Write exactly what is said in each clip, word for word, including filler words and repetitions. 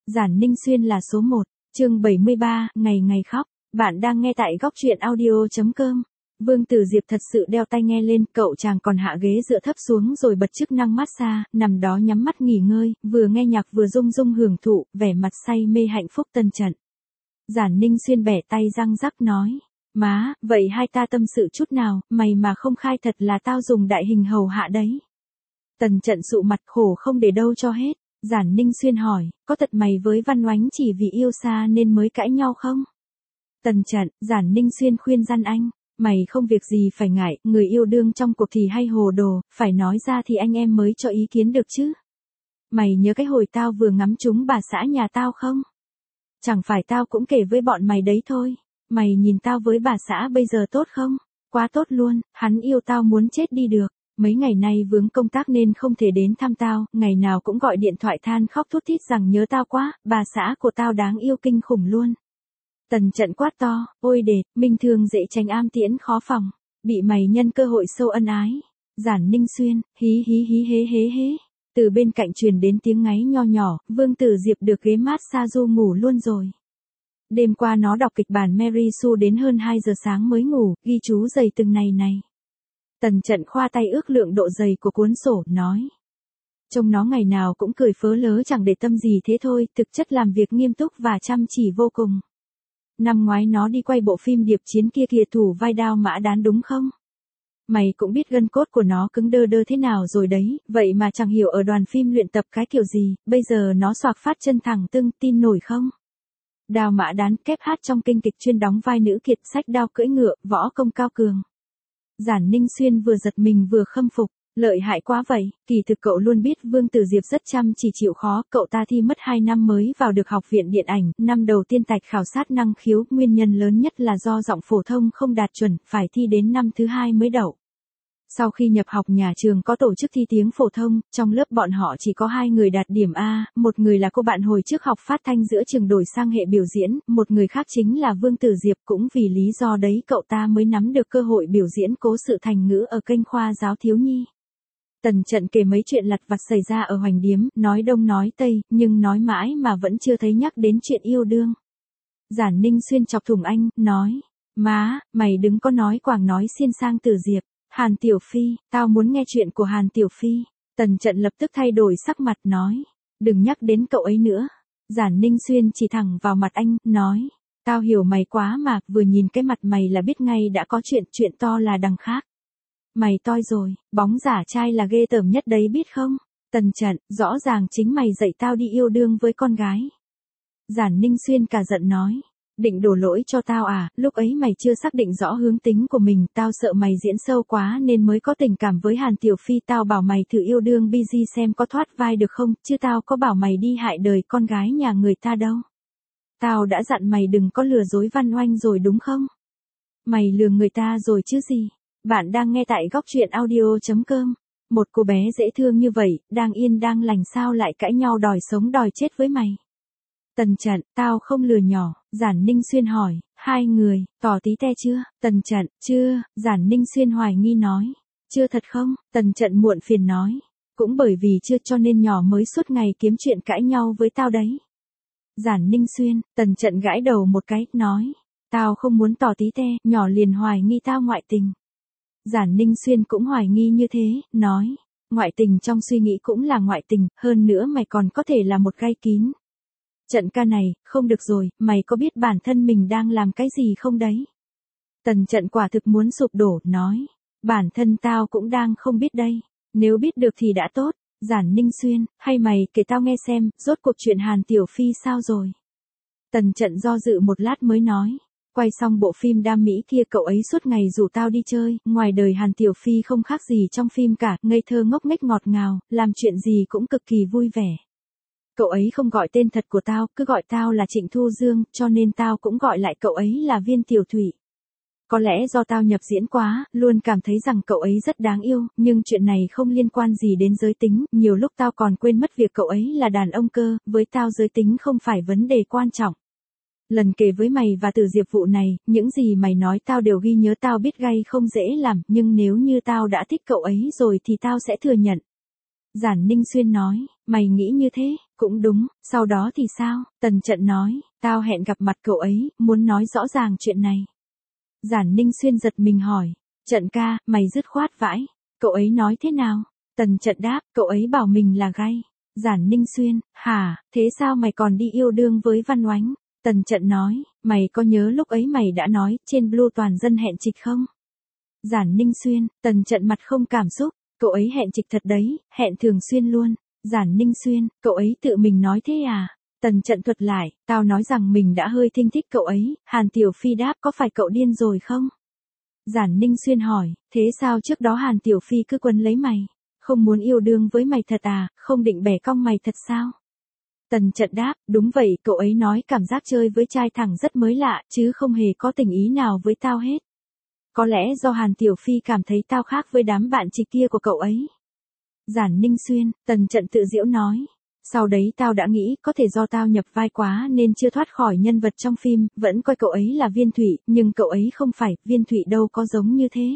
Giản Ninh Xuyên là số một, chương bảy mươi ba, ngày ngày khóc. Bạn đang nghe tại góc truyện audio.com. Vương Tử Diệp thật sự đeo tai nghe lên, cậu chàng còn hạ ghế dựa thấp xuống rồi bật chức năng massage, nằm đó nhắm mắt nghỉ ngơi, vừa nghe nhạc vừa rung rung hưởng thụ, vẻ mặt say mê hạnh phúc Tần Trận. Giản Ninh Xuyên bẻ tay răng rắc nói, má, vậy hai ta tâm sự chút nào, mày mà không khai thật là tao dùng đại hình hầu hạ đấy. Tần Trận sụ mặt khổ không để đâu cho hết. Giản Ninh Xuyên hỏi, có thật mày với Văn Oánh chỉ vì yêu xa nên mới cãi nhau không? Tần Trận, Giản Ninh Xuyên khuyên răn anh, mày không việc gì phải ngại, người yêu đương trong cuộc thì hay hồ đồ, phải nói ra thì anh em mới cho ý kiến được chứ. Mày nhớ cái hồi tao vừa ngắm trúng bà xã nhà tao không? Chẳng phải tao cũng kể với bọn mày đấy thôi, mày nhìn tao với bà xã bây giờ tốt không? Quá tốt luôn, hắn yêu tao muốn chết đi được. Mấy ngày nay vướng công tác nên không thể đến thăm tao, ngày nào cũng gọi điện thoại than khóc thút thít rằng nhớ tao quá, bà xã của tao đáng yêu kinh khủng luôn. Tần Trận quát to, ôi đệt, minh thương dễ tránh am tiễn khó phòng, bị mày nhân cơ hội sâu ân ái. Giản Ninh Xuyên, hí hí hí hế hế hế. Từ bên cạnh truyền đến tiếng ngáy nho nhỏ, Vương Tử Diệp được ghế mát xa du ngủ luôn rồi. Đêm qua nó đọc kịch bản Mary Sue đến hơn hai giờ sáng mới ngủ, ghi chú dày từng này này. Tần Trận khoa tay ước lượng độ dày của cuốn sổ, nói. Trông nó ngày nào cũng cười phớ lớ chẳng để tâm gì thế thôi, thực chất làm việc nghiêm túc và chăm chỉ vô cùng. Năm ngoái nó đi quay bộ phim Điệp Chiến kia kìa, thủ vai Đao Mã Đán đúng không? Mày cũng biết gân cốt của nó cứng đơ đơ thế nào rồi đấy, vậy mà chẳng hiểu ở đoàn phim luyện tập cái kiểu gì, bây giờ nó xoạc phát chân thẳng tưng, tin nổi không? Đao Mã Đán kép hát trong kinh kịch chuyên đóng vai nữ kiệt, sách đao cưỡi ngựa, võ công cao cường. Giản Ninh Xuyên vừa giật mình vừa khâm phục, lợi hại quá vậy, kỳ thực cậu luôn biết Vương Tử Diệp rất chăm chỉ chịu khó, cậu ta thi mất hai năm mới vào được học viện điện ảnh, năm đầu tiên tạch khảo sát năng khiếu, nguyên nhân lớn nhất là do giọng phổ thông không đạt chuẩn, phải thi đến năm thứ hai mới đậu. Sau khi nhập học nhà trường có tổ chức thi tiếng phổ thông, trong lớp bọn họ chỉ có hai người đạt điểm A, một người là cô bạn hồi trước học phát thanh giữa trường đổi sang hệ biểu diễn, một người khác chính là Vương Tử Diệp, cũng vì lý do đấy cậu ta mới nắm được cơ hội biểu diễn cố sự thành ngữ ở kênh khoa giáo thiếu nhi. Tần Trận kể mấy chuyện lặt vặt xảy ra ở Hoành Điếm, nói đông nói tây, nhưng nói mãi mà vẫn chưa thấy nhắc đến chuyện yêu đương. Giản Ninh Xuyên chọc thủng anh, nói, má, mày đừng có nói quảng nói xiên sang Tử Diệp. Hàn Tiểu Phi, tao muốn nghe chuyện của Hàn Tiểu Phi. Tần Trận lập tức thay đổi sắc mặt nói, đừng nhắc đến cậu ấy nữa. Giản Ninh Xuyên chỉ thẳng vào mặt anh, nói, tao hiểu mày quá mà, vừa nhìn cái mặt mày là biết ngay đã có chuyện, chuyện to là đằng khác. Mày toi rồi, bóng giả trai là ghê tởm nhất đấy biết không? Tần Trận, rõ ràng chính mày dạy tao đi yêu đương với con gái. Giản Ninh Xuyên cả giận nói, định đổ lỗi cho tao à, lúc ấy mày chưa xác định rõ hướng tính của mình, tao sợ mày diễn sâu quá nên mới có tình cảm với Hàn Tiểu Phi, tao bảo mày thử yêu đương busy xem có thoát vai được không, chứ tao có bảo mày đi hại đời con gái nhà người ta đâu. Tao đã dặn mày đừng có lừa dối Văn Oanh rồi đúng không? Mày lừa người ta rồi chứ gì? Bạn đang nghe tại góc truyện audio.com. Một cô bé dễ thương như vậy, đang yên đang lành sao lại cãi nhau đòi sống đòi chết với mày? Tần Trận, tao không lừa nhỏ. Giản Ninh Xuyên hỏi, hai người, tỏ tí te chưa? Tần Trận, chưa. Giản Ninh Xuyên hoài nghi nói, chưa thật không? Tần Trận muộn phiền nói, cũng bởi vì chưa cho nên nhỏ mới suốt ngày kiếm chuyện cãi nhau với tao đấy. Giản Ninh Xuyên, Tần Trận gãi đầu một cái, nói, tao không muốn tỏ tí te, nhỏ liền hoài nghi tao ngoại tình. Giản Ninh Xuyên cũng hoài nghi như thế, nói, ngoại tình trong suy nghĩ cũng là ngoại tình, hơn nữa mày còn có thể là một gai kín. Trận ca này, không được rồi, mày có biết bản thân mình đang làm cái gì không đấy? Tần Trận quả thực muốn sụp đổ, nói, bản thân tao cũng đang không biết đây, nếu biết được thì đã tốt. Giản Ninh Xuyên, hay mày kể tao nghe xem, rốt cuộc chuyện Hàn Tiểu Phi sao rồi? Tần Trận do dự một lát mới nói, quay xong bộ phim Đam Mỹ kia cậu ấy suốt ngày rủ tao đi chơi, ngoài đời Hàn Tiểu Phi không khác gì trong phim cả, ngây thơ ngốc nghếch ngọt ngào, làm chuyện gì cũng cực kỳ vui vẻ. Cậu ấy không gọi tên thật của tao, cứ gọi tao là Trịnh Thu Dương, cho nên tao cũng gọi lại cậu ấy là Viên Tiểu Thủy. Có lẽ do tao nhập diễn quá, luôn cảm thấy rằng cậu ấy rất đáng yêu, nhưng chuyện này không liên quan gì đến giới tính, nhiều lúc tao còn quên mất việc cậu ấy là đàn ông cơ, với tao giới tính không phải vấn đề quan trọng. Lần kể với mày và Tử Diệp vụ này, những gì mày nói tao đều ghi nhớ, tao biết gay không dễ làm, nhưng nếu như tao đã thích cậu ấy rồi thì tao sẽ thừa nhận. Giản Ninh Xuyên nói, mày nghĩ như thế, cũng đúng, sau đó thì sao? Tần Trận nói, tao hẹn gặp mặt cậu ấy, muốn nói rõ ràng chuyện này. Giản Ninh Xuyên giật mình hỏi, Trận ca, mày dứt khoát vãi, cậu ấy nói thế nào? Tần Trận đáp, cậu ấy bảo mình là gay. Giản Ninh Xuyên, hả, thế sao mày còn đi yêu đương với Văn Oánh? Tần Trận nói, mày có nhớ lúc ấy mày đã nói trên Blue toàn dân hẹn trịch không? Giản Ninh Xuyên, Tần Trận mặt không cảm xúc, cậu ấy hẹn trịch thật đấy, hẹn thường xuyên luôn. Giản Ninh Xuyên, cậu ấy tự mình nói thế à? Tần Trận thuật lại, tao nói rằng mình đã hơi thinh thích cậu ấy, Hàn Tiểu Phi đáp có phải cậu điên rồi không? Giản Ninh Xuyên hỏi, thế sao trước đó Hàn Tiểu Phi cứ quấn lấy mày? Không muốn yêu đương với mày thật à, không định bẻ cong mày thật sao? Tần Trận đáp, đúng vậy, cậu ấy nói cảm giác chơi với trai thẳng rất mới lạ, chứ không hề có tình ý nào với tao hết. Có lẽ do Hàn Tiểu Phi cảm thấy tao khác với đám bạn trịch kia của cậu ấy. Giản Ninh Xuyên, Tần Trận tự giễu nói. Sau đấy tao đã nghĩ có thể do tao nhập vai quá nên chưa thoát khỏi nhân vật trong phim, vẫn coi cậu ấy là Viên Thụy, nhưng cậu ấy không phải, Viên Thụy đâu có giống như thế.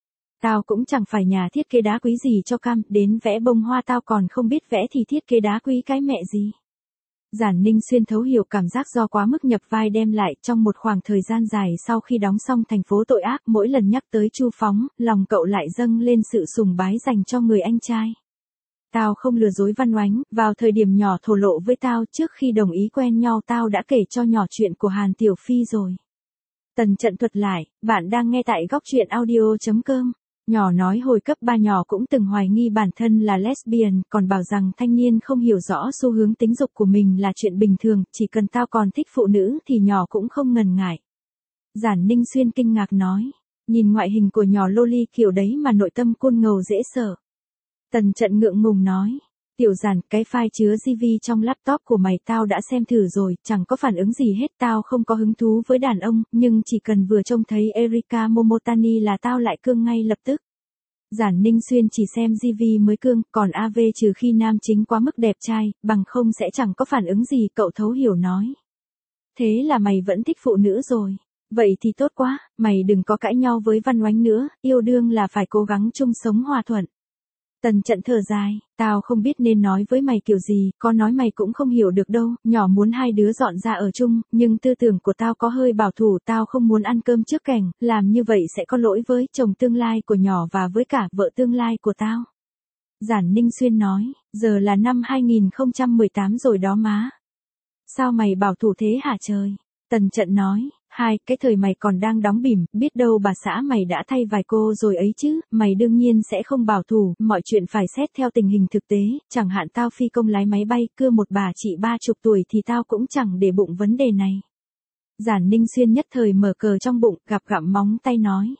Tao cũng chẳng phải nhà thiết kế đá quý gì cho cam, đến vẽ bông hoa tao còn không biết vẽ thì thiết kế đá quý cái mẹ gì. Giản Ninh Xuyên thấu hiểu cảm giác do quá mức nhập vai đem lại trong một khoảng thời gian dài sau khi đóng xong Thành phố tội ác, mỗi lần nhắc tới Chu Phóng, lòng cậu lại dâng lên sự sùng bái dành cho người anh trai. Tao không lừa dối Văn Oánh, vào thời điểm nhỏ thổ lộ với tao trước khi đồng ý quen nhau tao đã kể cho nhỏ chuyện của Hàn Tiểu Phi rồi. Tần Trận thuật lại, bạn đang nghe tại góc truyện audio chấm com. Nhỏ nói hồi cấp ba nhỏ cũng từng hoài nghi bản thân là lesbian, còn bảo rằng thanh niên không hiểu rõ xu hướng tính dục của mình là chuyện bình thường, chỉ cần tao còn thích phụ nữ thì nhỏ cũng không ngần ngại. Giản Ninh Xuyên kinh ngạc nói, nhìn ngoại hình của nhỏ loli kiểu đấy mà nội tâm côn ngầu dễ sợ. Tần Trận ngượng ngùng nói, Tiểu Giản, cái file chứa giê vê trong laptop của mày tao đã xem thử rồi, chẳng có phản ứng gì hết, tao không có hứng thú với đàn ông, nhưng chỉ cần vừa trông thấy Erika Momotani là tao lại cương ngay lập tức. Giản Ninh Xuyên chỉ xem giê vê mới cương, còn a vê trừ khi nam chính quá mức đẹp trai, bằng không sẽ chẳng có phản ứng gì, cậu thấu hiểu nói. Thế là mày vẫn thích phụ nữ rồi. Vậy thì tốt quá, mày đừng có cãi nhau với Văn Oánh nữa, yêu đương là phải cố gắng chung sống hòa thuận. Tần Trận thở dài, tao không biết nên nói với mày kiểu gì, có nói mày cũng không hiểu được đâu, nhỏ muốn hai đứa dọn ra ở chung, nhưng tư tưởng của tao có hơi bảo thủ, tao không muốn ăn cơm trước kẻng, làm như vậy sẽ có lỗi với chồng tương lai của nhỏ và với cả vợ tương lai của tao. Giản Ninh Xuyên nói, giờ là năm hai nghìn không trăm mười tám rồi đó má. Sao mày bảo thủ thế hả trời? Tần Trận nói, hai, cái thời mày còn đang đóng bỉm, biết đâu bà xã mày đã thay vài cô rồi ấy chứ, mày đương nhiên sẽ không bảo thủ, mọi chuyện phải xét theo tình hình thực tế, chẳng hạn tao phi công lái máy bay, cưa một bà chị ba chục tuổi thì tao cũng chẳng để bụng vấn đề này. Giản Ninh Xuyên nhất thời mở cờ trong bụng, gặp gặm móng tay nói.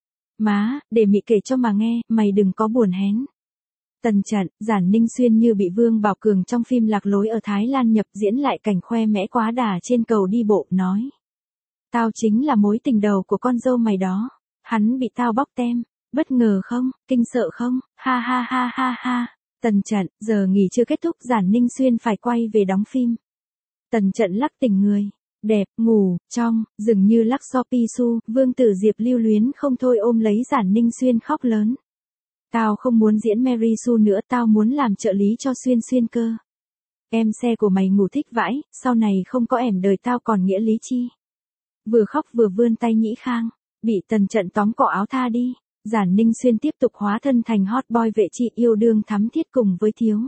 Má, để mị kể cho mà nghe, mày đừng có buồn hén. Tần Trận, Giản Ninh Xuyên như bị Vương Bảo Cường trong phim Lạc Lối ở Thái Lan nhập diễn lại cảnh khoe mẽ quá đà trên cầu đi bộ, nói. Tao chính là mối tình đầu của con dâu mày đó. Hắn bị tao bóc tem. Bất ngờ không, kinh sợ không, ha ha ha ha ha. Tần Trận, giờ nghỉ chưa kết thúc, Giản Ninh Xuyên phải quay về đóng phim. Tần Trận lắc tỉnh người. Đẹp, ngủ, trong, dường như lắc so pi su, Vương Tử Diệp lưu luyến không thôi ôm lấy Giản Ninh Xuyên khóc lớn. Tao không muốn diễn Mary Sue nữa, tao muốn làm trợ lý cho Xuyên Xuyên cơ. Em xe của mày ngủ thích vãi, sau này không có ẻm đời tao còn nghĩa lý chi. Vừa khóc vừa vươn tay nhĩ khang, bị Tần Trận tóm cọ áo tha đi. Giản Ninh Xuyên tiếp tục hóa thân thành hot boy vệ trị yêu đương thắm thiết cùng với thiếu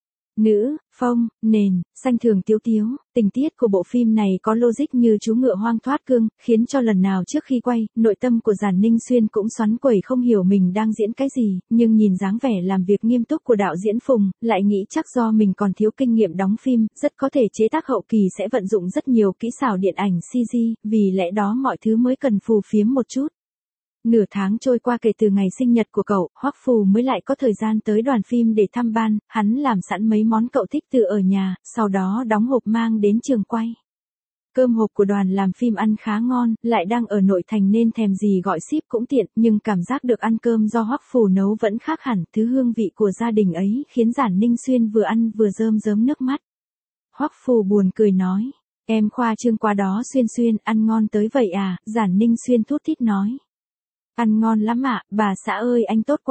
nữ, phông, nền, xanh thường tiếu tiếu. Tình tiết của bộ phim này có logic như chú ngựa hoang thoát cương, khiến cho lần nào trước khi quay, nội tâm của Giản Ninh Xuyên cũng xoắn quẩy không hiểu mình đang diễn cái gì, nhưng nhìn dáng vẻ làm việc nghiêm túc của đạo diễn Phùng, lại nghĩ chắc do mình còn thiếu kinh nghiệm đóng phim, rất có thể chế tác hậu kỳ sẽ vận dụng rất nhiều kỹ xảo điện ảnh xê giê, vì lẽ đó mọi thứ mới cần phù phiếm một chút. Nửa tháng trôi qua kể từ ngày sinh nhật của cậu, Hoắc Phù mới lại có thời gian tới đoàn phim để thăm ban, hắn làm sẵn mấy món cậu thích từ ở nhà, sau đó đóng hộp mang đến trường quay. Cơm hộp của đoàn làm phim ăn khá ngon, lại đang ở nội thành nên thèm gì gọi ship cũng tiện, nhưng cảm giác được ăn cơm do Hoắc Phù nấu vẫn khác hẳn, thứ hương vị của gia đình ấy khiến Giản Ninh Xuyên vừa ăn vừa rơm rớm nước mắt. Hoắc Phù buồn cười nói, em khoa trương quá đó Xuyên Xuyên, ăn ngon tới vậy à, Giản Ninh Xuyên thút thít nói. Ăn ngon lắm ạ, bà xã ơi anh tốt quá.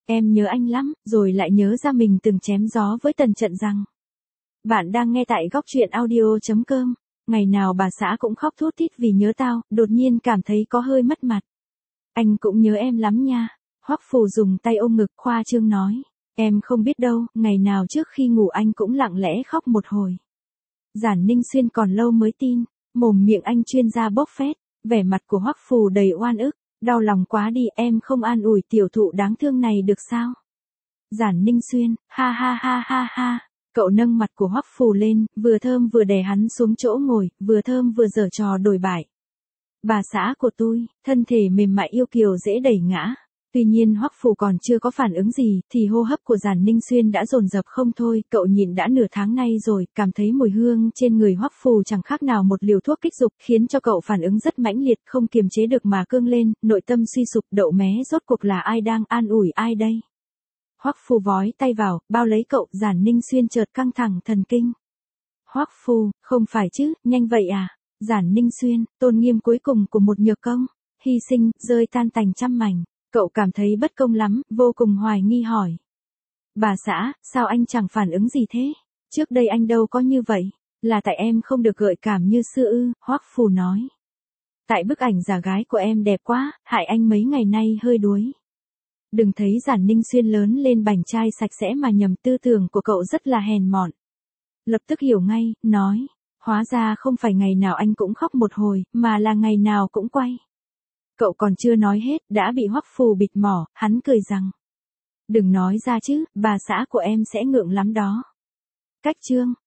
Em nhớ anh lắm, rồi lại nhớ ra mình từng chém gió với Tần Trận rằng. Bạn đang nghe tại góc truyện audio.com. Ngày nào bà xã cũng khóc thút thít vì nhớ tao, đột nhiên cảm thấy có hơi mất mặt. Anh cũng nhớ em lắm nha. Hoắc Phù dùng tay ôm ngực khoa trương nói. Em không biết đâu, ngày nào trước khi ngủ anh cũng lặng lẽ khóc một hồi. Giản Ninh Xuyên còn lâu mới tin, mồm miệng anh chuyên gia bốc phét, vẻ mặt của Hoắc Phù đầy oan ức, đau lòng quá đi, em không an ủi tiểu thụ đáng thương này được sao? Giản Ninh Xuyên, ha ha ha ha ha, cậu nâng mặt của Hoắc Phù lên, vừa thơm vừa đè hắn xuống chỗ ngồi, vừa thơm vừa giở trò đổi bại. Bà xã của tôi, thân thể mềm mại yêu kiều dễ đẩy ngã. Tuy nhiên Hoắc Phù còn chưa có phản ứng gì, thì hô hấp của Giản Ninh Xuyên đã dồn dập không thôi, cậu nhịn đã nửa tháng nay rồi, cảm thấy mùi hương trên người Hoắc Phù chẳng khác nào một liều thuốc kích dục, khiến cho cậu phản ứng rất mãnh liệt, không kiềm chế được mà cương lên, nội tâm suy sụp, đậu mé rốt cuộc là ai đang an ủi ai đây? Hoắc Phù vói tay vào, bao lấy cậu, Giản Ninh Xuyên chợt căng thẳng thần kinh. Hoắc Phù, không phải chứ, nhanh vậy à? Giản Ninh Xuyên, tôn nghiêm cuối cùng của một nhược công, hy sinh, rơi tan tành trăm mảnh. Cậu cảm thấy bất công lắm, vô cùng hoài nghi hỏi. Bà xã, sao anh chẳng phản ứng gì thế? Trước đây anh đâu có như vậy. Là tại em không được gợi cảm như xưa ư, Hoắc Phù nói. Tại bức ảnh giả gái của em đẹp quá, hại anh mấy ngày nay hơi đuối. Đừng thấy Giản Ninh Xuyên lớn lên bảnh trai sạch sẽ mà nhầm, tư tưởng của cậu rất là hèn mọn. Lập tức hiểu ngay, nói. Hóa ra không phải ngày nào anh cũng khóc một hồi, mà là ngày nào cũng quay. Cậu còn chưa nói hết, đã bị Hoắc Phù bịt mỏ, hắn cười rằng. Đừng nói ra chứ, bà xã của em sẽ ngượng lắm đó. Cách chương.